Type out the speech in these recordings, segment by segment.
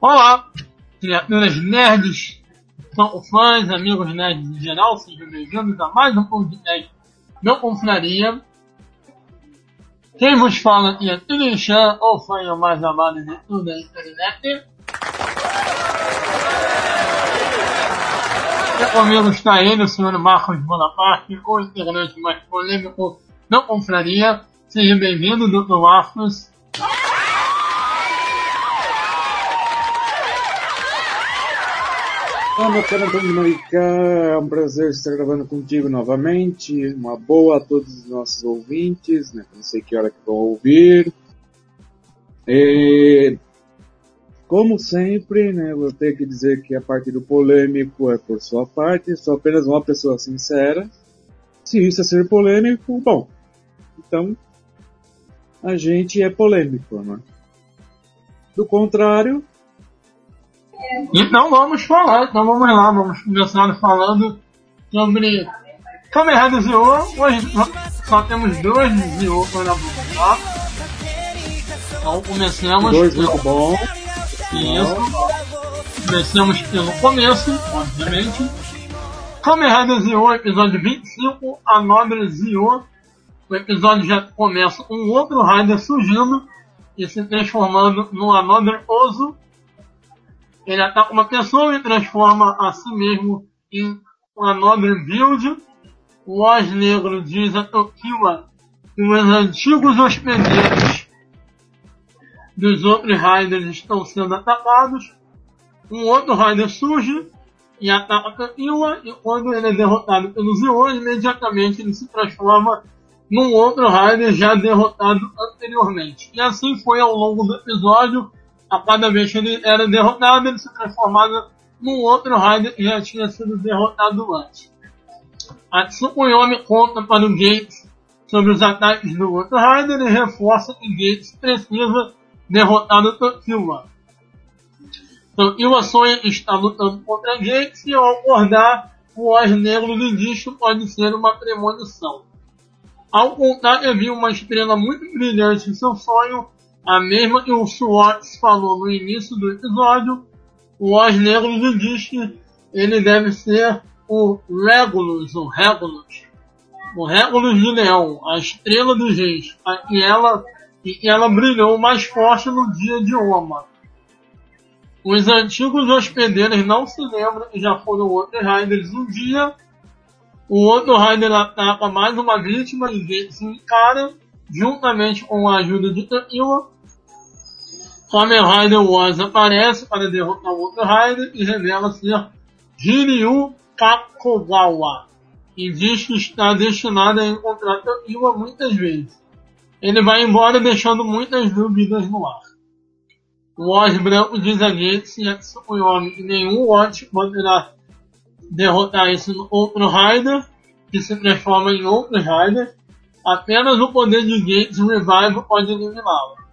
Olá, criaturas nerds, são fãs, amigos nerds em geral, sejam bem-vindos a mais um podcast Meu Confraria. Quem vos fala aqui é Tunichan, o fã mais amado de toda a internet. E comigo está ele, o senhor Marcos Bonaparte, o integrante mais polêmico Meu Confraria. Seja bem-vindo, Dr. Marcos. Meu caro Antônio Marica, é um prazer estar gravando contigo novamente. Uma boa a todos os nossos ouvintes, né? Não sei que hora que vão ouvir. Como sempre, né? Vou ter que dizer que a parte do polêmico é por sua parte. Sou apenas uma pessoa sincera. Se isso é ser polêmico, bom. Então, a gente é polêmico, né? Do contrário... Então vamos lá, vamos começar falando sobre Kamen Rider Zio. Hoje só temos dois Zio para apresentar. Então comecemos. Dois muito bom. Isso. Comecemos pelo começo, obviamente. Kamen Rider Zio, episódio 25, a Nobre Zio. O episódio já começa um outro Rider surgindo e se transformando no Another Ozu. Ele ataca uma pessoa e transforma a si mesmo em Another Build. O Oz Negro diz a Tokiwa que os antigos hospedeiros dos outros Riders estão sendo atacados. Um outro Rider surge e ataca a Tokiwa, e quando ele é derrotado pelo Zio, imediatamente ele se transforma num outro Rider já derrotado anteriormente. E assim foi ao longo do episódio. A cada vez que ele era derrotado, ele se transformava num outro Rider que já tinha sido derrotado antes. A Tsukuyomi conta para o Gates sobre os ataques do outro Rider e reforça que Gates precisa derrotar o Tokiwa. Tokiwa sonha que está lutando contra Gates e ao acordar, o Oz Negro lhe diz que pode ser uma premonição. Ao contar que havia uma estrela muito brilhante em seu sonho, a mesma que o Schwartz falou no início do episódio, o Oz Negro lhe diz que ele deve ser o Regulus, o Regulus de Leão, a estrela dos reis, e ela brilhou mais forte no dia de Oma. Os antigos hospedeiros não se lembram que já foram outros Riders um dia. O outro Rider ataca mais uma vítima e se encara, juntamente com a ajuda de Tokiwa. Kamen Rider Oz aparece para derrotar o outro Rider e revela ser Hiryu Kakogawa e diz que está destinado a encontrar Tokiwa muitas vezes. Ele vai embora deixando muitas dúvidas no ar. O Oz Branco diz a Gates e a Tsukuyomi que nenhum Watch poderá derrotar esse outro Rider, que se transforma em outro Rider. Apenas o poder de Gates Revival pode eliminá-lo.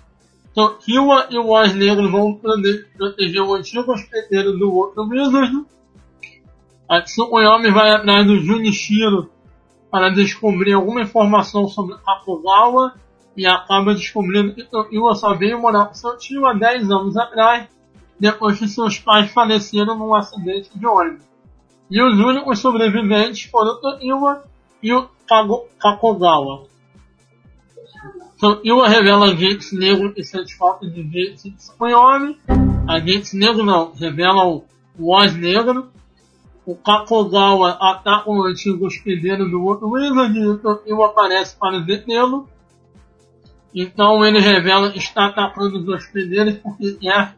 Tokiwa e o Oz Negro vão proteger o antigo hospedeiro do outro Wizard. A Tsukuyomi vai atrás do Junichiro para descobrir alguma informação sobre Kakogawa e acaba descobrindo que Tokiwa só veio morar com seu tio há 10 anos atrás, depois que seus pais faleceram num acidente de ônibus. E os únicos sobreviventes foram Tokiwa e o Kakogawa. Tokiwa revela a Gates Negro que sente falta de Gates e Tsukuyomi. A Gates Negro não, revela o Oz Negro. O Kakogawa ataca o antigo hospedeiro do outro Wizard e o Tokiwa aparece para detê-lo. Então ele revela que está atacando os hospedeiros porque quer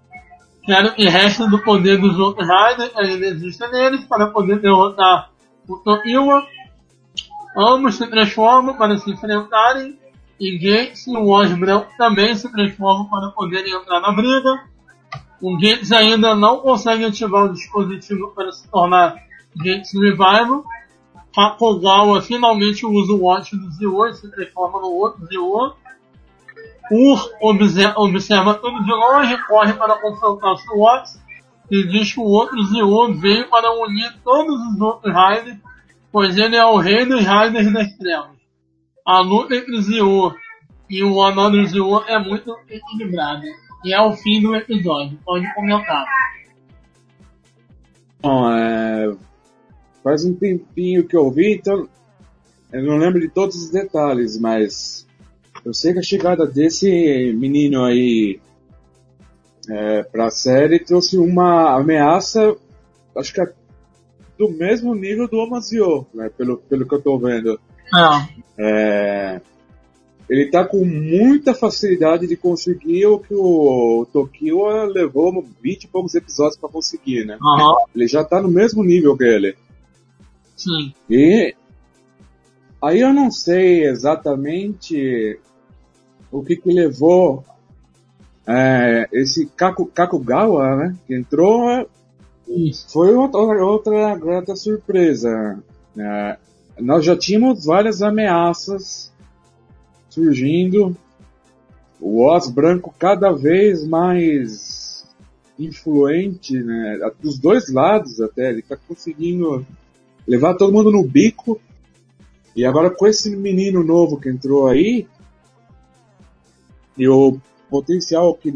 que resta do poder dos outros Riders que ainda existem neles para poder derrotar o Tokiwa. Ambos se transformam para se enfrentarem. E Gates e o Oz Branco também se transformam para poderem entrar na briga. O Gates ainda não consegue ativar o dispositivo para se tornar Gates Revival. Kakogawa finalmente usa o Watch do Zio e se transforma no outro Zio. Observa tudo de longe, corre para confrontar o Schwartz e diz que o outro Zio veio para unir todos os outros Riders, pois ele é o rei dos Riders das Trevas. A luta entre Zio e o Another Zio é muito equilibrada. e é o fim do episódio. Pode comentar. Bom, faz um tempinho que eu vi, então eu não lembro de todos os detalhes, mas eu sei que a chegada desse menino aí pra série trouxe uma ameaça, acho que do mesmo nível do Omazio, né, pelo que eu tô vendo. Ele tá com muita facilidade de conseguir o que o Tokio levou 20 e poucos episódios pra conseguir, né? Ele já tá no mesmo nível que ele. Sim. E aí eu não sei exatamente o que levou esse Kakugawa, né, que entrou. Isso. Foi outra grata surpresa. Nós já tínhamos várias ameaças surgindo. O Oz Branco cada vez mais influente, né? Dos dois lados até. Ele está conseguindo levar todo mundo no bico. E agora com esse menino novo que entrou aí, e o potencial que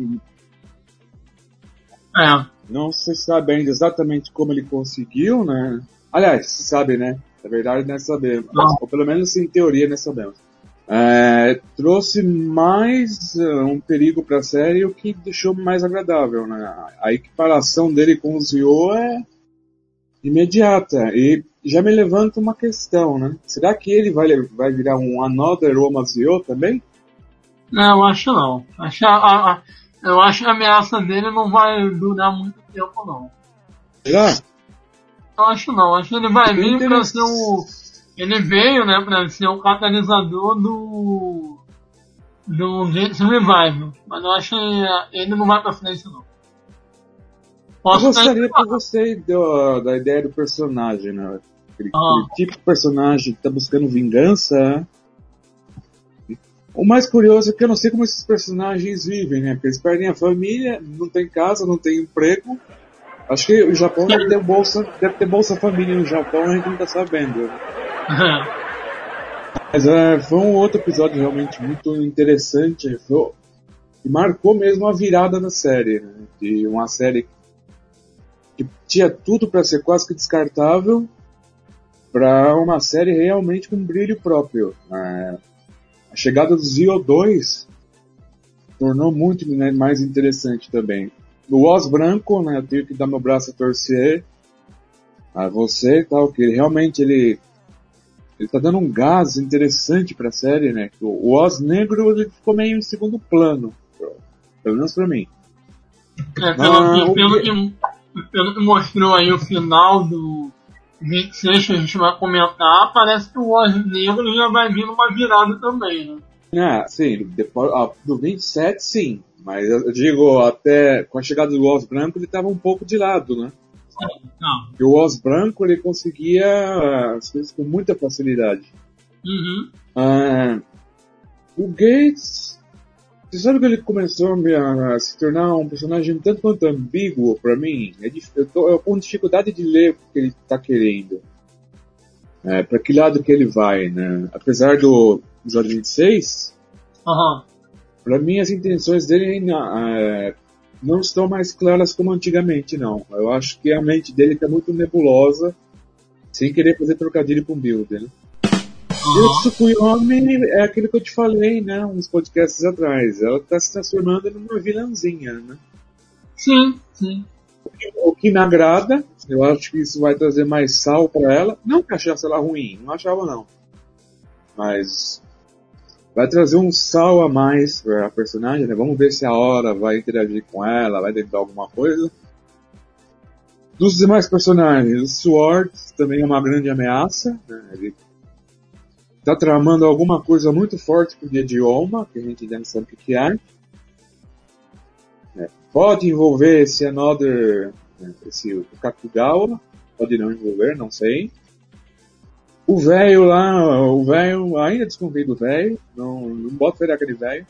não se sabe ainda exatamente como ele conseguiu, né? Aliás, se sabe, né? Na verdade, nós sabemos. Ou pelo menos em teoria, nós sabemos. Trouxe mais um perigo para a série, o que deixou mais agradável, né? A equiparação dele com o Zio é imediata. E já me levanta uma questão, né? Será que ele vai virar um Another Omazio também? Não, eu acho não. Eu acho que a ameaça dele não vai durar muito tempo, não. Será? Eu acho não. Acho que ele vai vir pra ser o... Ele veio, né, pra ser o catalisador do Genshin Revival. Mas eu acho que ele não vai pra frente, não. Eu gostaria que você da ideia do personagem, né? Aquele tipo de personagem que tá buscando vingança. O mais curioso é que eu não sei como esses personagens vivem, né? Porque eles perdem a família, não tem casa, não tem emprego. Acho que o Japão deve ter bolsa família no Japão, a gente não tá sabendo. Mas foi um outro episódio realmente muito interessante. E marcou mesmo a virada da série, né? De uma série que tinha tudo para ser quase que descartável para uma série realmente com brilho próprio. A chegada do Zio 2 tornou muito, né, mais interessante também. No Oz Branco, né, eu tenho que dar meu braço a torcer a você e tal, que ele tá dando um gás interessante pra série, né? O Oz Negro ele ficou meio em segundo plano, pelo menos pra mim. Pelo que mostrou aí o final do 26 que a gente vai comentar, parece que o Oz Negro já vai vir numa virada também, né? Sim, depois, do 27 sim, mas eu digo, até com a chegada do Oz Branco ele estava um pouco de lado, né? Porque o Oz Branco ele conseguia as coisas com muita facilidade. O Gates, você sabe que ele começou a se tornar um personagem tanto quanto ambíguo pra mim? Eu tô com dificuldade de ler o que ele tá querendo. Pra que lado que ele vai, né? Apesar do episódio 26, pra mim as intenções dele não estão mais claras como antigamente, não. Eu acho que a mente dele tá muito nebulosa, sem querer fazer trocadilho com o build, né? E o Tsukuyomi é aquilo que eu te falei, né, uns podcasts atrás. Ela tá se transformando numa vilãzinha, né? Sim. O que me agrada, eu acho que isso vai trazer mais sal pra ela. Não que achasse ela ruim, não achava não. Mas vai trazer um sal a mais pra personagem, né? Vamos ver se a Hora vai interagir com ela, vai tentar alguma coisa. Dos demais personagens, o Sword também é uma grande ameaça, né? Ele tá tramando alguma coisa muito forte pro Idioma, que a gente ainda não sabe o que é. Pode envolver esse Another, o Kakugawa, pode não envolver, não sei. O velho ainda desconfio do velho, não boto fé naquele velho.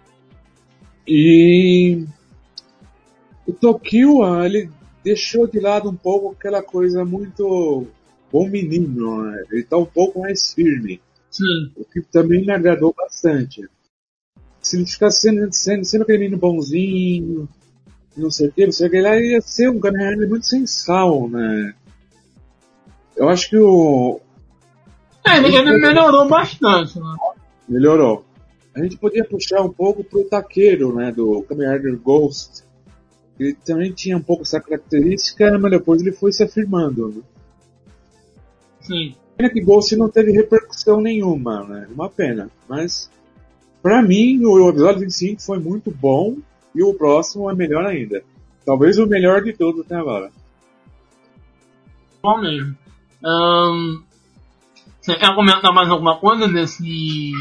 E o Tokio, ele deixou de lado um pouco aquela coisa muito bom menino, né? Ele tá um pouco mais firme. Sim. O que também me agradou bastante. Se ele ficasse sendo aquele menino bonzinho, não sei o que, ele ia ser um Kamen Rider muito sem sal, né? Eu acho que ele melhorou bastante, né? Melhorou. A gente podia puxar um pouco pro Taqueiro, né, do Kamen Rider Ghost. Ele também tinha um pouco essa característica, mas depois ele foi se afirmando, né? Sim. Pena que Ghost não teve repercussão nenhuma, né? Uma pena. Mas, pra mim, o episódio 25 foi muito bom e o próximo é melhor ainda. Talvez o melhor de todos até agora. Bom mesmo. Você quer comentar mais alguma coisa desse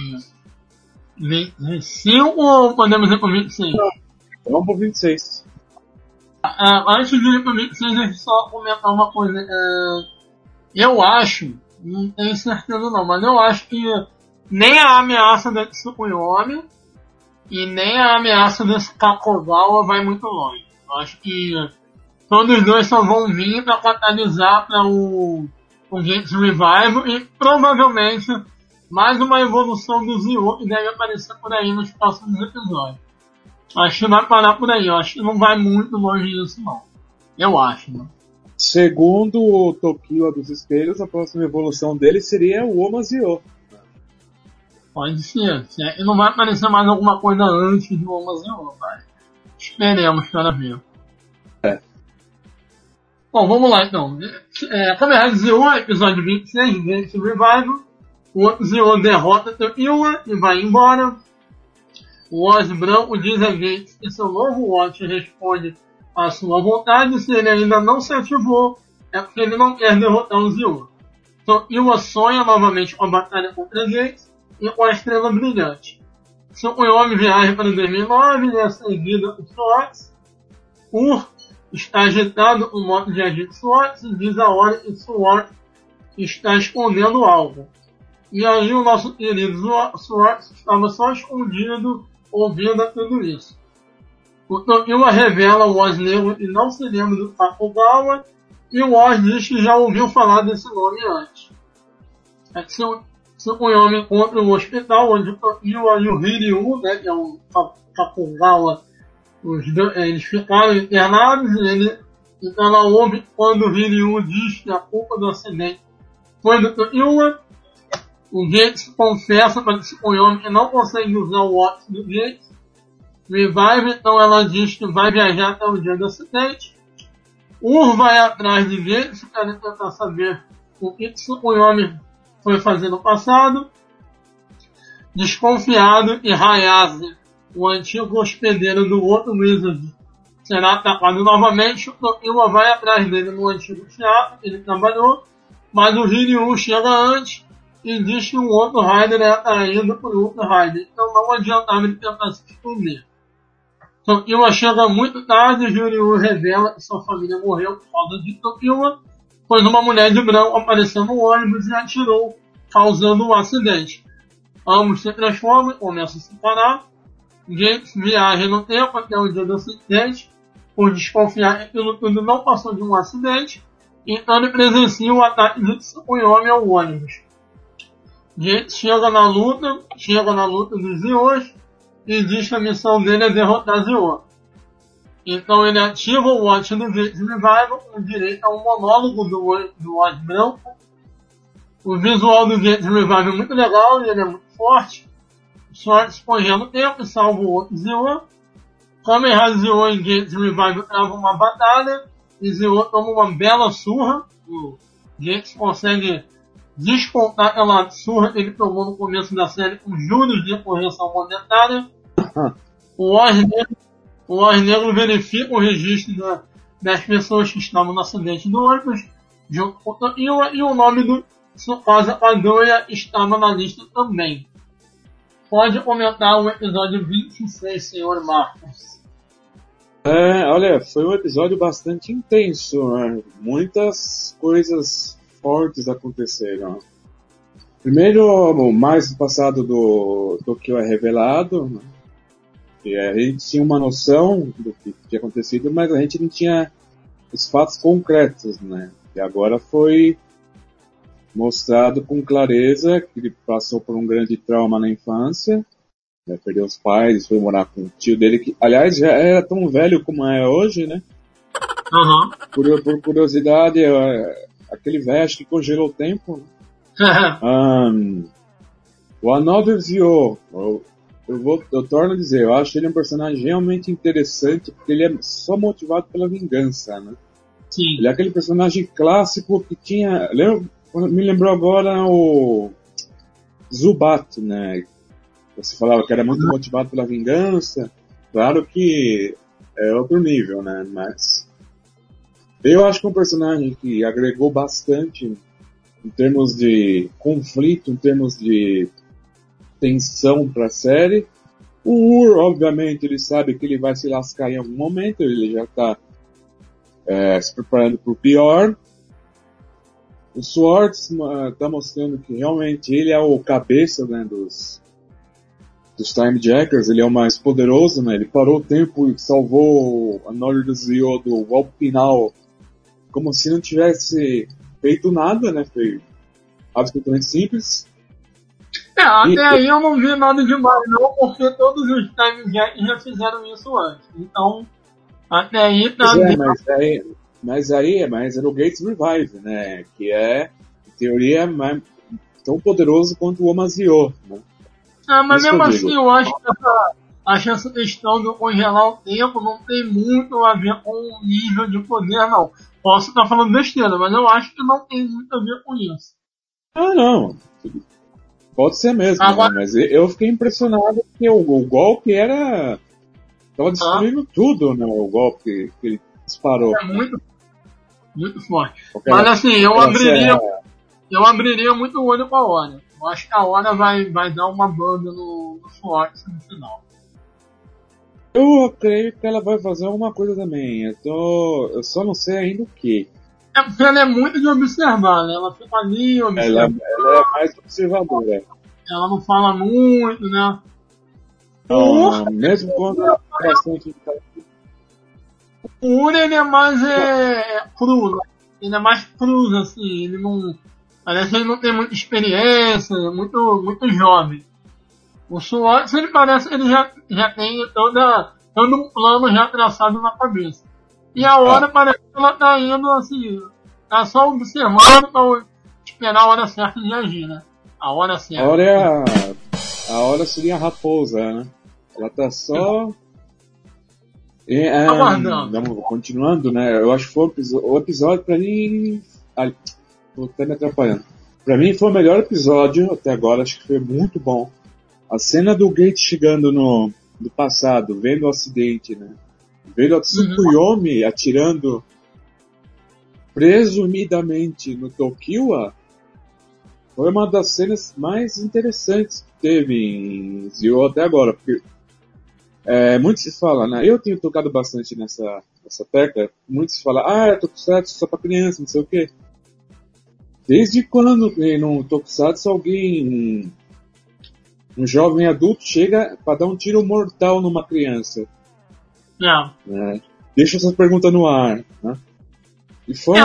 25 ou podemos ir pro 26? Vamos pro 26. Antes de ir pro 26, deixa eu só comentar uma coisa. Eu acho, não tenho certeza não, mas eu acho que nem a ameaça da Tsukuyomi e nem a ameaça desse Kakogawa vai muito longe. Eu acho que todos os dois só vão vir para catalisar para o Gantz Revival e provavelmente mais uma evolução do Zio que deve aparecer por aí nos próximos episódios. Acho que vai parar por aí, eu acho que não vai muito longe disso não. Eu acho, né? Segundo o Tokyo dos Espelhos, a próxima evolução dele seria o Omazio. Pode ser. E não vai aparecer mais alguma coisa antes do Omazio, vai. Esperemos para ver. Bom, vamos lá então. Kamen Rider Zio, episódio 26, Gantz Revival. O Zio derrota Tokyo e vai embora. O Oz branco diz a Gantz que seu novo Watch responde à sua vontade. Se ele ainda não se ativou, é porque ele não quer derrotar o Zio. Tokyo sonha novamente com a batalha contra Gantz e com a Estrela Brilhante. Tsukuyomi viaja para 2009 e é seguida por SWAT. Está agitado com moto de agente SWAT e diz a hora que SWAT está escondendo algo. E aí o nosso querido SWAT estava só escondido ouvindo tudo isso. O Tokyo revela o Oz negro e não se lembra do Kakogawa, e o Oz diz que já ouviu falar desse nome antes. Tsukuyomi encontra o hospital onde o Tokyo e o Hiryu, né, que é o Kakogawa, eles ficaram internados e então ela ouve quando o Hiryu diz que a culpa do acidente foi do Tokyo. O Gantz confessa para Tsukuyomi que não consegue usar o Watch do Gantz. Revive, então ela diz que vai viajar até o dia do acidente. Vai atrás de Gantz para tentar saber o que Tsukuyomi foi fazer no passado. Desconfiado que Hayase, o antigo hospedeiro do outro Wizard, será atacado novamente. O Tokyo vai atrás dele no antigo teatro que ele trabalhou, mas o Hiryu chega antes e diz que um outro Rider é atraído por outro Rider, então não adiantava ele tentar se esconder. Tokyo chega muito tarde e Hiryu revela que sua família morreu por causa de Tokyo, pois uma mulher de branco apareceu no ônibus e atirou, causando um acidente. Ambos se transformam e começam a se separar. Gantz viaja no tempo até o dia do acidente, por desconfiar que aquilo tudo não passou de um acidente, então ele presencia o ataque de Tsukuyomi ao ônibus. Gantz chega na luta dos Zios e diz que a missão dele é derrotar Zio. Então ele ativa o Watch do Gantz Revival com direito a um monólogo do Oz branco. O visual do Gantz Revival é muito legal e ele é muito forte. Só esponjando o tempo, salva o outro Zio. Kamen Rider Zio e Gantz Revival travam uma batalha e Zio toma uma bela surra. O Gantz consegue descontar aquela surra que ele tomou no começo da série com juros de correção monetária. O Oz Negro verifica o registro das pessoas que estavam no acidente do ônibus junto com o Tokyo, e o nome do Tsukasa Kadoya estava na lista também. Pode comentar o episódio 26, senhor Marcos. Olha, foi um episódio bastante intenso, né? Muitas coisas fortes aconteceram. Primeiro, mais do passado do Tokyo é revelado, né? E a gente tinha uma noção do que tinha acontecido, mas a gente não tinha os fatos concretos, né? E agora foi mostrado com clareza que ele passou por um grande trauma na infância né? Perdeu os pais, foi morar com o tio dele, que, aliás, já era tão velho como é hoje, né? Aham. Por curiosidade, aquele velho acho que congelou o tempo. O Another Zio, eu torno a dizer, eu acho ele um personagem realmente interessante, porque ele é só motivado pela vingança, né? Sim. Ele é aquele personagem clássico que tinha... me lembrou agora o Zubat, né? Você falava que era muito motivado pela vingança. Claro que é outro nível, né? Mas eu acho que é um personagem que agregou bastante em termos de conflito, em termos de tensão para a série. O Ur, obviamente, ele sabe que ele vai se lascar em algum momento, ele já está se preparando para o pior. O Swords está mostrando que realmente ele é o cabeça, né, dos Time Jackers, ele é o mais poderoso, né? Ele parou o tempo e salvou a Another Zio do golpe final como se não tivesse feito nada, né? Foi absolutamente simples. Até aí eu não vi nada demais, não, porque todos os Time Jackers já fizeram isso antes. Então, até aí tá mas era o Gates Revive, né? Que é, em teoria, tão poderoso quanto o Omazio, né? Mas mesmo assim, eu acho que essa questão de congelar o tempo não tem muito a ver com o nível de poder, não. Posso estar falando besteira, mas eu acho que não tem muito a ver com isso. Não. Pode ser mesmo, agora, né? Mas eu fiquei impressionado que o golpe tava destruindo tudo, né? O golpe que ele disparou. É muito, muito forte. Mas assim, eu abriria muito o olho pra Hora. Eu acho que a Hora vai dar uma banda no Fox no final. Eu creio que ela vai fazer alguma coisa também. Eu só não sei ainda o que. É porque ela é muito de observar, né? Ela fica ali observando. Ela é mais observadora. Ela não fala muito, né? Não, mesmo quando ela é bastante... O Uri, ele é mais cru, né? Ele é mais cru, assim, ele não... Parece que ele não tem muita experiência, é muito jovem. O Swords, ele parece que ele já tem todo um plano já traçado na cabeça. E a Hora parece que ela tá indo, assim, tá só observando pra esperar a hora certa de agir, né? A hora certa. A hora seria a raposa, né? Ela tá só... continuando, né? Eu acho que foi o episódio pra mim... Tô até me atrapalhando. Pra mim foi o melhor episódio até agora, acho que foi muito bom. A cena do Gate chegando no passado, vendo o acidente, né? Vendo a Tsukuyomi atirando presumidamente no Tokiwa, foi uma das cenas mais interessantes que teve em Zio até agora, porque muito se fala, né? Eu tenho tocado bastante nessa tecla, muito se fala, é Tokusatsu só pra criança, não sei o quê. Desde quando no Tokusatsu alguém, um jovem adulto, chega pra dar um tiro mortal numa criança? Não. Né? Deixa essa pergunta no ar, né? E foi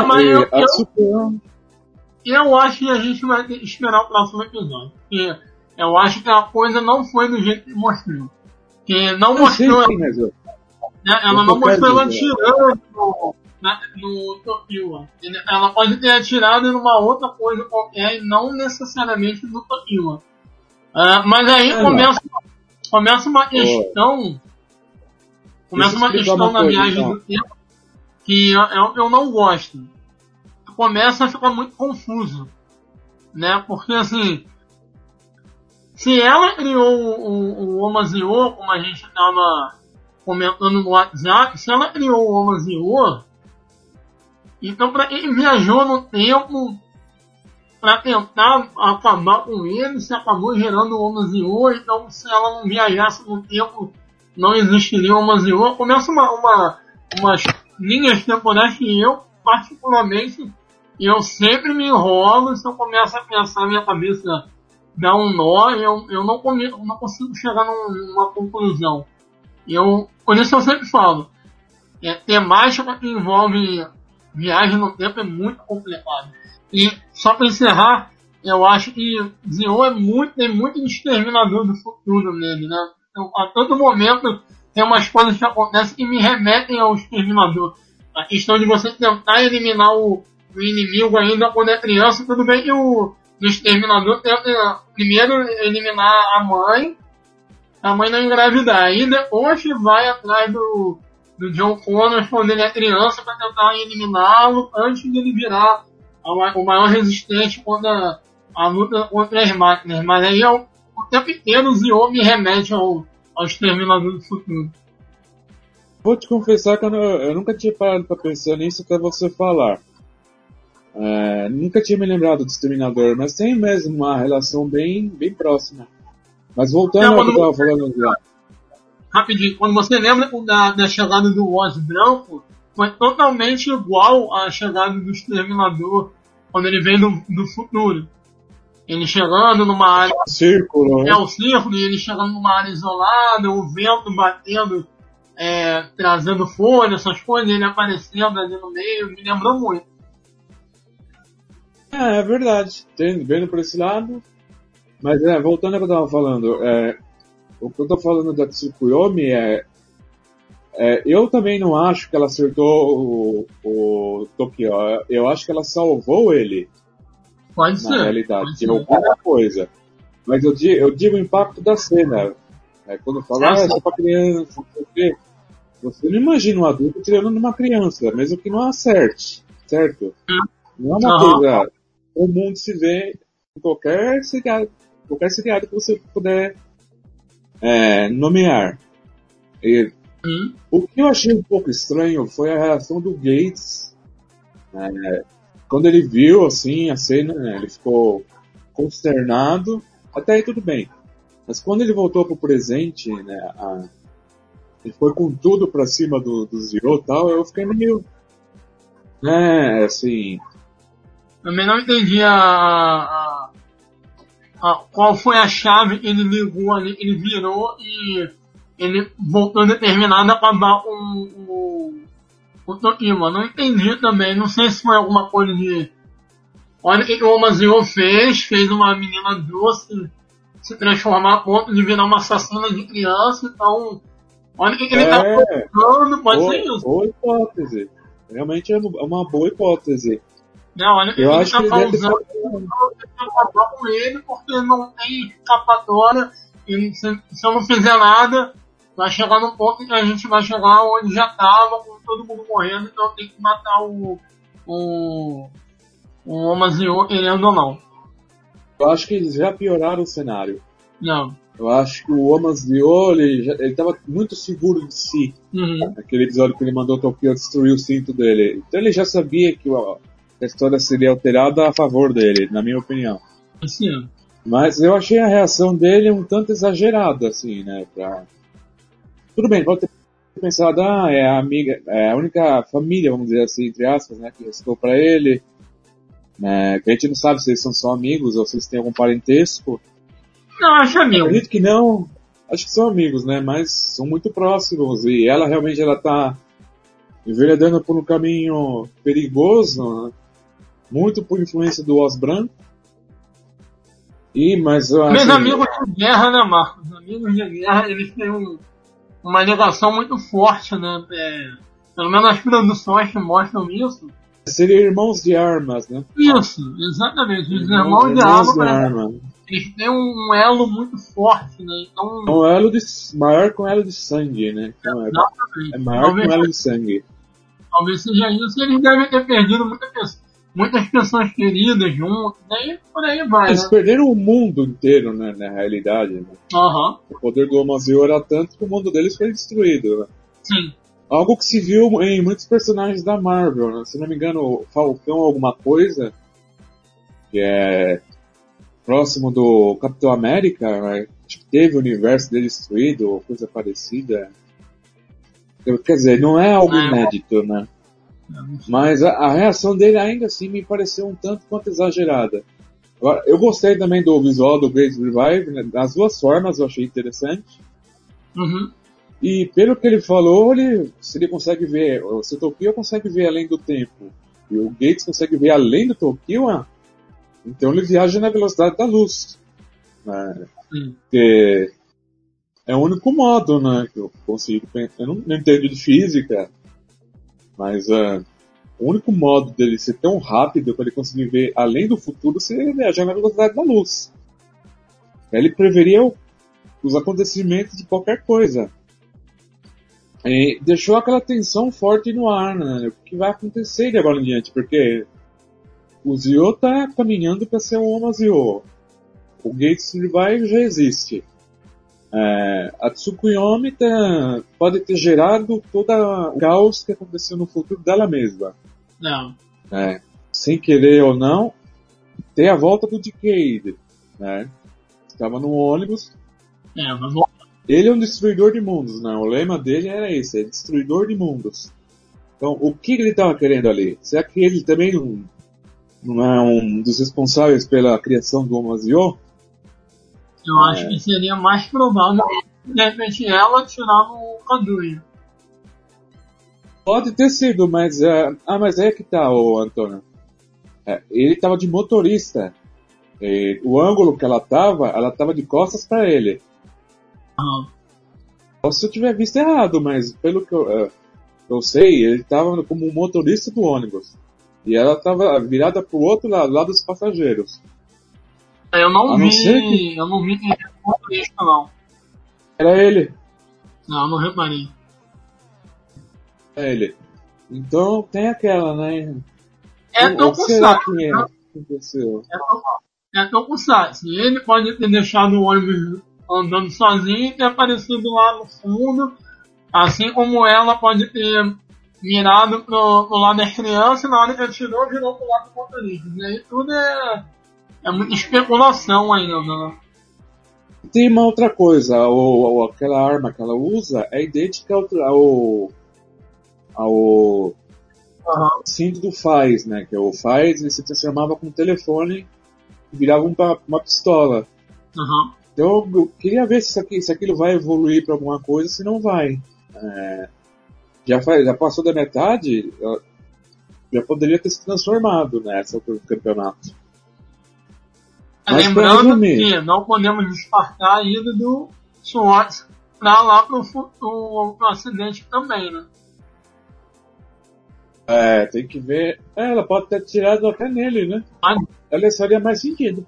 eu acho que a gente vai ter que esperar o próximo episódio. Porque eu acho que a coisa não foi do jeito que mostrou. Que não mostrou. Ela não mostrou ela atirando no Tokiwa. Ela pode ter atirado em uma outra coisa qualquer e não necessariamente no Tokiwa. Mas aí começa uma questão. Começa uma questão na viagem do tempo que eu não gosto. Começa a ficar muito confuso, né? Porque assim, se ela criou o Omazio, como a gente estava comentando no WhatsApp, se ela criou o Omazio, então para quem viajou no tempo para tentar acabar com ele, se acabou gerando o Omazio, então se ela não viajasse no tempo, não existiria o Omazio. Começa umas linhas temporais que eu, particularmente, eu sempre me enrolo, se eu começo a pensar, minha cabeça dá um nó, eu não consigo chegar numa conclusão. Por isso eu sempre falo, temática que envolve viagem no tempo é muito complicado. E só para encerrar, eu acho que Zio tem muito Exterminador do Futuro nele, né? Então, a todo momento tem umas coisas que acontecem que me remetem ao Exterminador. A questão de você tentar eliminar o inimigo ainda quando é criança, tudo bem que o Exterminador tenta primeiro eliminar a mãe não engravidar, aí depois vai atrás do John Connor quando ele é criança para tentar eliminá-lo antes de ele virar o maior resistente contra a luta contra as máquinas. Mas aí o tempo inteiro o Zio me remete ao Exterminador do Futuro. Vou te confessar que eu nunca tinha parado para pensar nisso até você falar. Nunca tinha me lembrado do Exterminador, mas tem mesmo uma relação bem próxima. Mas voltando ao que eu estava falando já. Rapidinho, quando você lembra da chegada do Oz Branco, foi totalmente igual à chegada do Exterminador quando ele vem do futuro. Ele chegando numa área... Círculo, né? O círculo, e ele chegando numa área isolada, o vento batendo, trazendo folha, essas coisas, ele aparecendo ali no meio, me lembrou muito. É verdade. Vendo por esse lado. Mas voltando ao que eu estava falando, o que eu estou falando da Tsukuyomi eu também não acho que ela acertou o Tokyo. Eu acho que ela salvou ele. Pode ser. Na realidade, de alguma coisa. Mas eu digo o impacto da cena. Quando fala, é só pra criança, não sei o quê. Você não imagina um adulto tirando numa criança, mesmo que não acerte, certo? Não é uma coisa comum de se ver em qualquer seriado que você puder nomear. O que eu achei um pouco estranho foi a reação do Gates. Quando ele viu assim a cena, ele ficou consternado. Até aí tudo bem. Mas quando ele voltou pro presente, ele foi com tudo pra cima do Zio e tal, eu fiquei meio... assim... Eu também não entendi qual foi a chave que ele ligou ali, ele virou e ele voltou determinado a acabar o Tokima. Não entendi também, não sei se foi alguma coisa de... Olha o que o Omazio fez uma menina doce se transformar a ponto de virar uma assassina de criança, então... Olha o que ele tá procurando, pode ser isso. Boa hipótese. Realmente é uma boa hipótese. Não, olha, eu acho que ele tá usando acabar com ele porque não tem escapatória e se eu não fizer nada vai chegar num ponto em que a gente vai chegar onde já tava com todo mundo morrendo, então tem que matar o Omazio querendo ou não. Eu acho que eles já pioraram o cenário. Não. Eu acho que o Omazio ele tava muito seguro de si. Naquele episódio que ele mandou o Tokyo destruir o cinto dele. Então ele já sabia que a história seria alterada a favor dele, na minha opinião. Sim. Mas eu achei a reação dele um tanto exagerada, assim, né? Tudo bem, pode ter pensado, é a amiga, é a única família, vamos dizer assim, entre aspas, né, que restou pra ele, né? Que a gente não sabe se eles são só amigos ou se eles têm algum parentesco. Não, acho amigo. Acredito que não. Acho que são amigos, né? Mas são muito próximos e ela realmente tá enveredando por um caminho perigoso, né? Muito por influência do Oz Branco. Mas eu acho... Meus amigos de guerra, né, Marcos? Os amigos de guerra, eles têm uma ligação muito forte, né? Pelo menos as produções que mostram isso. Seriam irmãos de armas, né? Isso, exatamente. Os irmãos de armas, eles têm um elo muito forte, né? Então... Um elo maior que um elo de sangue, né? Então, é maior que um elo de sangue. Talvez seja isso. Eles devem ter perdido muitas pessoas queridas juntos, daí por aí vai. Eles perderam o mundo inteiro, né, na realidade. Né? O poder do Omazio era tanto que o mundo deles foi destruído. Né? Sim. Algo que se viu em muitos personagens da Marvel. Né? Se não me engano, o Falcão alguma coisa, que é próximo do Capitão América, né? Acho que teve o universo dele destruído, ou coisa parecida. Quer dizer, não é algo inédito, né? Mas a reação dele ainda assim me pareceu um tanto quanto exagerada. Agora, eu gostei também do visual do Great Revive, né? Das duas formas eu achei interessante. E pelo que ele falou, se ele consegue ver, se o Tokyo consegue ver além do tempo, e o Gates consegue ver além do Tokyo, Então ele viaja na velocidade da luz. Né? Sim. Porque é o único modo, né, que eu consigo pensar. Eu não entendo de física, mas o único modo dele ser tão rápido para ele conseguir ver além do futuro seria viajar na velocidade da luz. Ele preveria os acontecimentos de qualquer coisa. E deixou aquela tensão forte no ar, né? O que vai acontecer de agora em diante? Porque o Zio está caminhando para ser um Homo Zio. O Gates Revive já existe. A Tsukuyomi pode ter gerado todo o caos que aconteceu no futuro dela mesma. Não. Sem querer ou não, tem a volta do Decade. Né? Estava no ônibus. Mas... Ele é um destruidor de mundos, né? O lema dele era esse, é destruidor de mundos. Então, o que ele estava querendo ali? Será que ele também não é um dos responsáveis pela criação do Homo Zio? Eu acho que seria mais provável, de repente, ela tirar o Kazuya. Pode ter sido, mas... mas é que tá, Antônio. Ele estava de motorista. O ângulo que ela estava de costas para ele. Posso tiver visto errado, mas pelo que eu sei, ele estava como motorista do ônibus. E ela estava virada para o outro lado dos passageiros. Eu não vi quem era o motorista, não. Era ele. Não reparei. É ele. Então tem aquela, né? Tokusatsu. Que aconteceu? Tokusatsu. Ele pode ter deixado o ônibus andando sozinho e ter aparecido lá no fundo, assim como ela pode ter mirado pro lado da criança e na hora que atirou, virou pro lado do motorista. E aí tudo é muita especulação ainda, né? Tem uma outra coisa, aquela arma que ela usa é idêntica ao cinto do Faiz, né? Que o Faiz ele se transformava com um telefone e virava uma pistola. Então eu queria ver se aquilo vai evoluir para alguma coisa, se não vai. Já passou da metade, já poderia ter se transformado nessa altura do campeonato. Mas lembrando que não podemos descartar a ida do Schwartz para lá pro acidente também, né? Tem que ver. Ela pode ter tirado até nele, né? Ela faria mais sentido.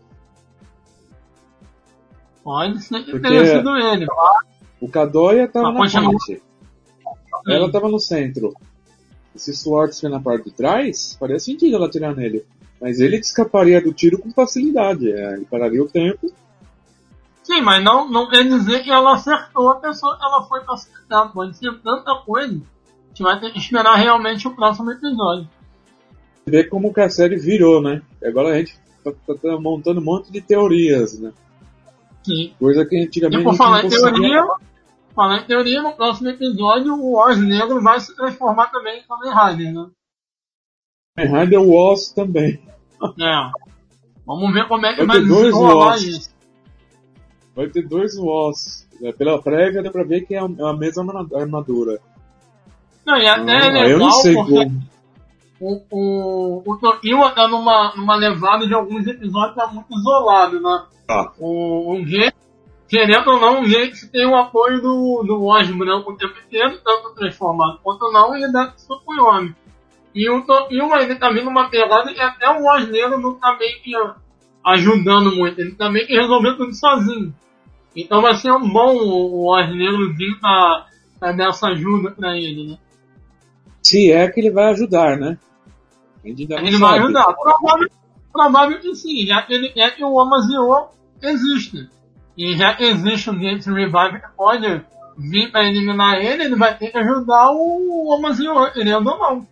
Pode ser que tenha sido ele. O Kadoya estava na frente. Ela estava no centro. E se Schwartz foi na parte de trás, faria sentido ela tirar nele. Mas ele escaparia do tiro com facilidade. Ele pararia o tempo. Sim, mas não quer dizer que ela acertou a pessoa que ela foi pra acertar. Pode ser tanta coisa. A gente vai ter que esperar realmente o próximo episódio. Ver como que a série virou, né? Agora a gente tá montando um monte de teorias, né? Sim. Coisa que antigamente não conseguia. Falar em teoria, no próximo episódio o Wars Negro vai se transformar também em Kamen Rider, né? Kamen Rider Wars também. Vamos ver como é que vai desenrolar isso. Vai ter 2 Wars. Pela prévia dá pra ver que é a mesma armadura. Não, e até é legal, eu não sei porque como. o Tokiwa tá numa levada de alguns episódios tá muito isolado, né? O Gates, querendo ou não, o Gates tem o apoio do Osmo, né? O tempo inteiro, tanto transformado quanto não, ele dá Tsukuyomi. E o Tokiwa, ele tá vindo uma pegada e até o Osmo não tá meio que ajudando muito, ele tá meio que resolvendo tudo sozinho. Então vai ser um bom o Osmo vir pra dar essa ajuda pra ele, né? Se é que ele vai ajudar, né? Ele vai ajudar. Provável que sim, já que ele quer que o Homo Zio exista. E já que existe o Gates Revive que pode vir para eliminar ele vai ter que ajudar o Homo Zio, querendo ou não.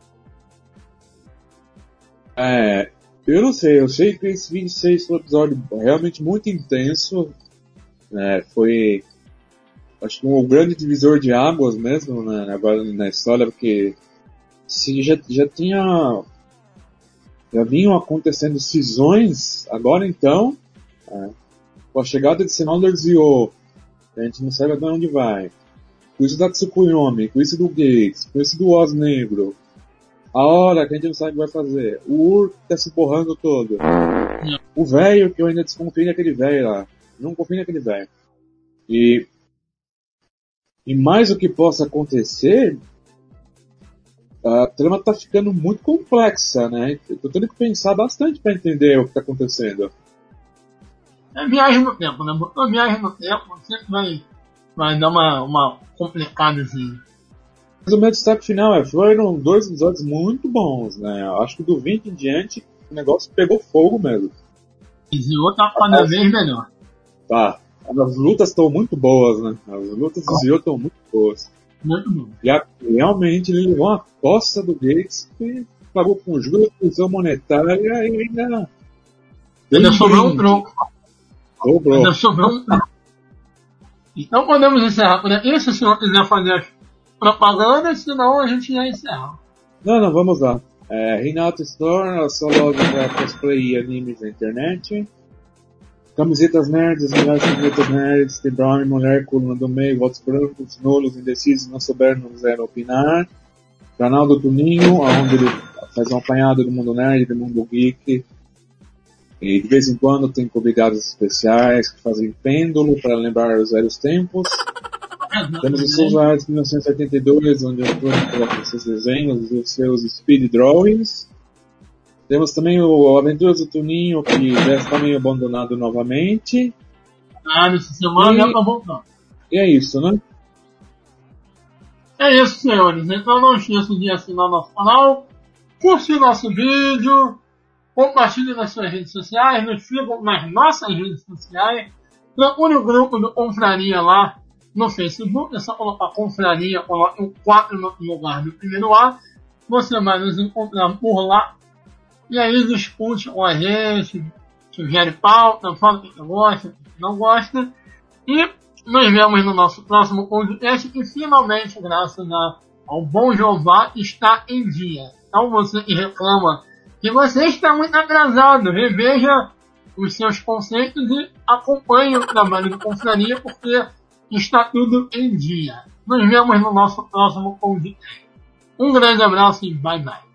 Eu não sei. Eu sei que esse 26 foi um episódio realmente muito intenso. Foi, acho que um grande divisor de águas mesmo, né, agora na história, porque se já vinham acontecendo cisões, agora então, com a chegada de Senador Zio, a gente não sabe até onde vai, com isso da Tsukuyomi, com isso do Gates, com isso do Oz Negro, A hora que a gente não sabe o que vai fazer. O Ur tá se borrando todo. O velho, que eu ainda desconfio daquele velho lá. Não confio naquele velho. E mais o que possa acontecer, a trama tá ficando muito complexa, né? Eu tô tendo que pensar bastante pra entender o que tá acontecendo. É viagem no tempo, né? Botou viagem no tempo, sempre vai dar uma complicadazinha. Mas o meu destaque final foram 2 episódios muito bons, né? Eu acho que do 20 em diante o negócio pegou fogo mesmo. E Zio tá cada vez melhor. Tá. As lutas estão muito boas, né? As lutas do Zio estão muito boas. Muito bom. E realmente ele levou uma coça do Gates que pagou com juros, prisão monetária e ainda. Ainda sobrou um troco. Sobrou. Ainda sobrou um troco. Então podemos encerrar por aqui, se o senhor quiser fazer as propagandas, senão a gente já encerra. Não, vamos lá. Renato Store, a sua loja para cosplay e animes na internet. Camisetas nerds, melhores camisetas nerds, tem Brown, mulher, coluna do meio, votos brancos, nulos, indecisos, não souberam, não quiseram opinar. Canal do Tuninho, onde ele faz um apanhado do mundo nerd, do mundo geek. E de vez em quando tem convidados especiais que fazem pêndulo para lembrar os velhos tempos. Temos o Souls Arts 1982, onde eu coloco os seus desenhos e os seus speed drawings. Temos também o Aventuras do Tuninho, que já está meio abandonado novamente. Essa semana já tá voltando. E é isso, né? É isso, senhores. Então não esqueça de assinar nosso canal, curtir nosso vídeo, compartilhe nas suas redes sociais, nos sigam nas nossas redes sociais. Procure o grupo do Confraria lá no Facebook, é só colocar Confraria, coloque o 4 no lugar do primeiro A. Você vai nos encontrar por lá. E aí discute com a gente, sugere pauta, fala o que gosta, o que não gosta. E nos vemos no nosso próximo podcast, que finalmente, graças ao bom Jeová, está em dia. Então você que reclama que você está muito atrasado, reveja os seus conceitos e acompanhe o trabalho do Confraria, porque está tudo em dia. Nos vemos no nosso próximo podcast. Um grande abraço e bye bye.